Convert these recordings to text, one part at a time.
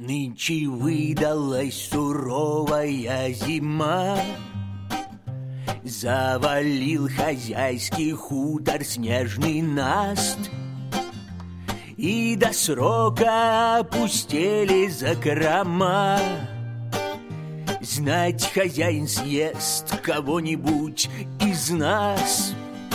Нынче выдалась суровая зима, завалил хозяйский хутор снежный наст, и до срока опустели закрома. Знать, хозяин съест кого-нибудь из нас.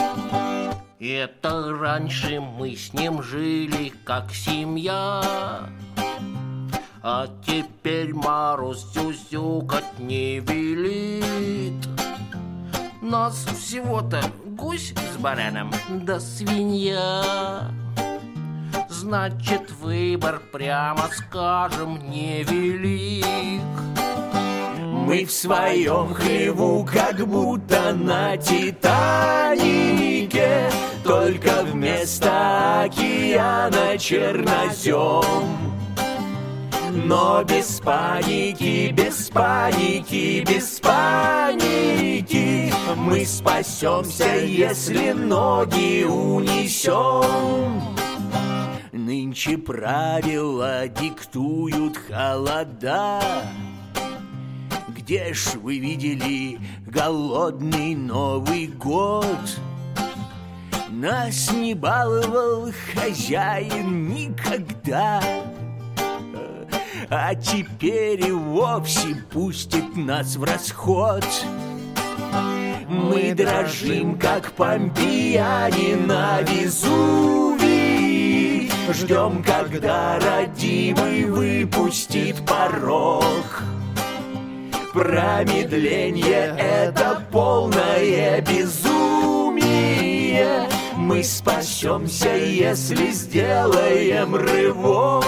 Это раньше мы с ним жили как семья, а теперь мороз сюсюкать не велит. Нас всего-то гусь с бараном да свинья. Значит, выбор, прямо скажем, невелик. Мы в своем хлеву, как будто на Титанике, только вместо океана чернозем. Но без паники, без паники, без паники, мы спасемся, если ноги унесем. Нынче правила диктуют холода. Где ж вы видели голодный Новый год? Нас не баловал хозяин никогда, а теперь и вовсе пустит нас в расход. Мы дрожим, как помпеяне на Везувии, ждем, когда родимый выпустит порог. Промедление — это полное безумие. Мы спасемся, если сделаем рывок.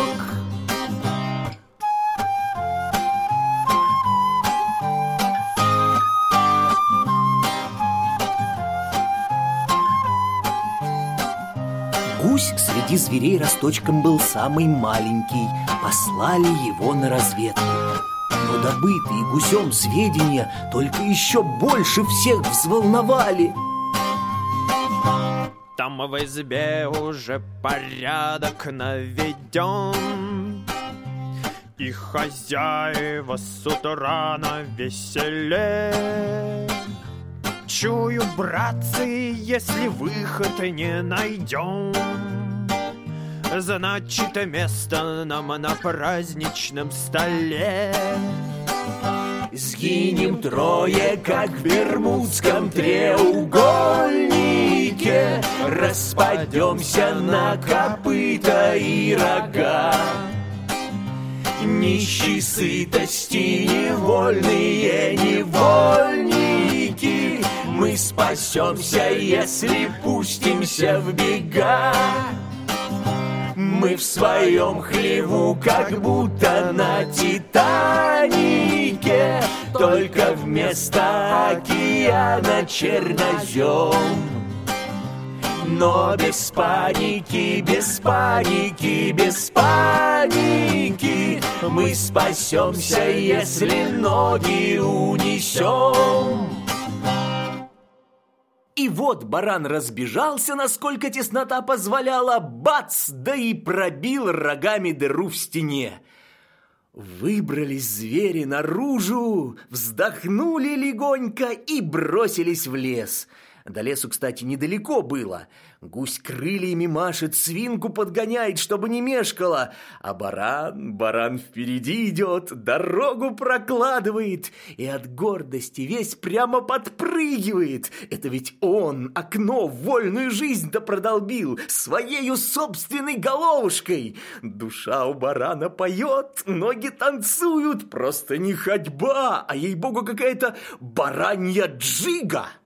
Гусь среди зверей росточком был самый маленький. Послали его на разведку. Но добытые гусем сведения только еще больше всех взволновали. Там в избе уже порядок наведен, и хозяева с утра навеселе. Чую, братцы, если выход не найдем, значит, место нам на праздничном столе. Сгинем трое, как в Бермудском треугольнике, распадемся на копыта и рога. Нищие сытости, невольные невольники, мы спасемся, если пустимся в бега. Мы в своем хлеву, как будто на Титанике, только вместо океана чернозем. Но без паники, без паники, без паники, мы спасемся, если ноги унесем. И вот баран разбежался, насколько теснота позволяла, бац, да и пробил рогами дыру в стене. Выбрались звери наружу, вздохнули легонько и бросились в лес. До лесу, кстати, недалеко было. Гусь крыльями машет, свинку подгоняет, чтобы не мешкала. А баран впереди идет, дорогу прокладывает. И от гордости весь прямо подпрыгивает. Это ведь он окно в вольную жизнь-то продолбил своею собственной головушкой. Душа у барана поет, ноги танцуют. Просто не ходьба, а ей-богу какая-то баранья джига.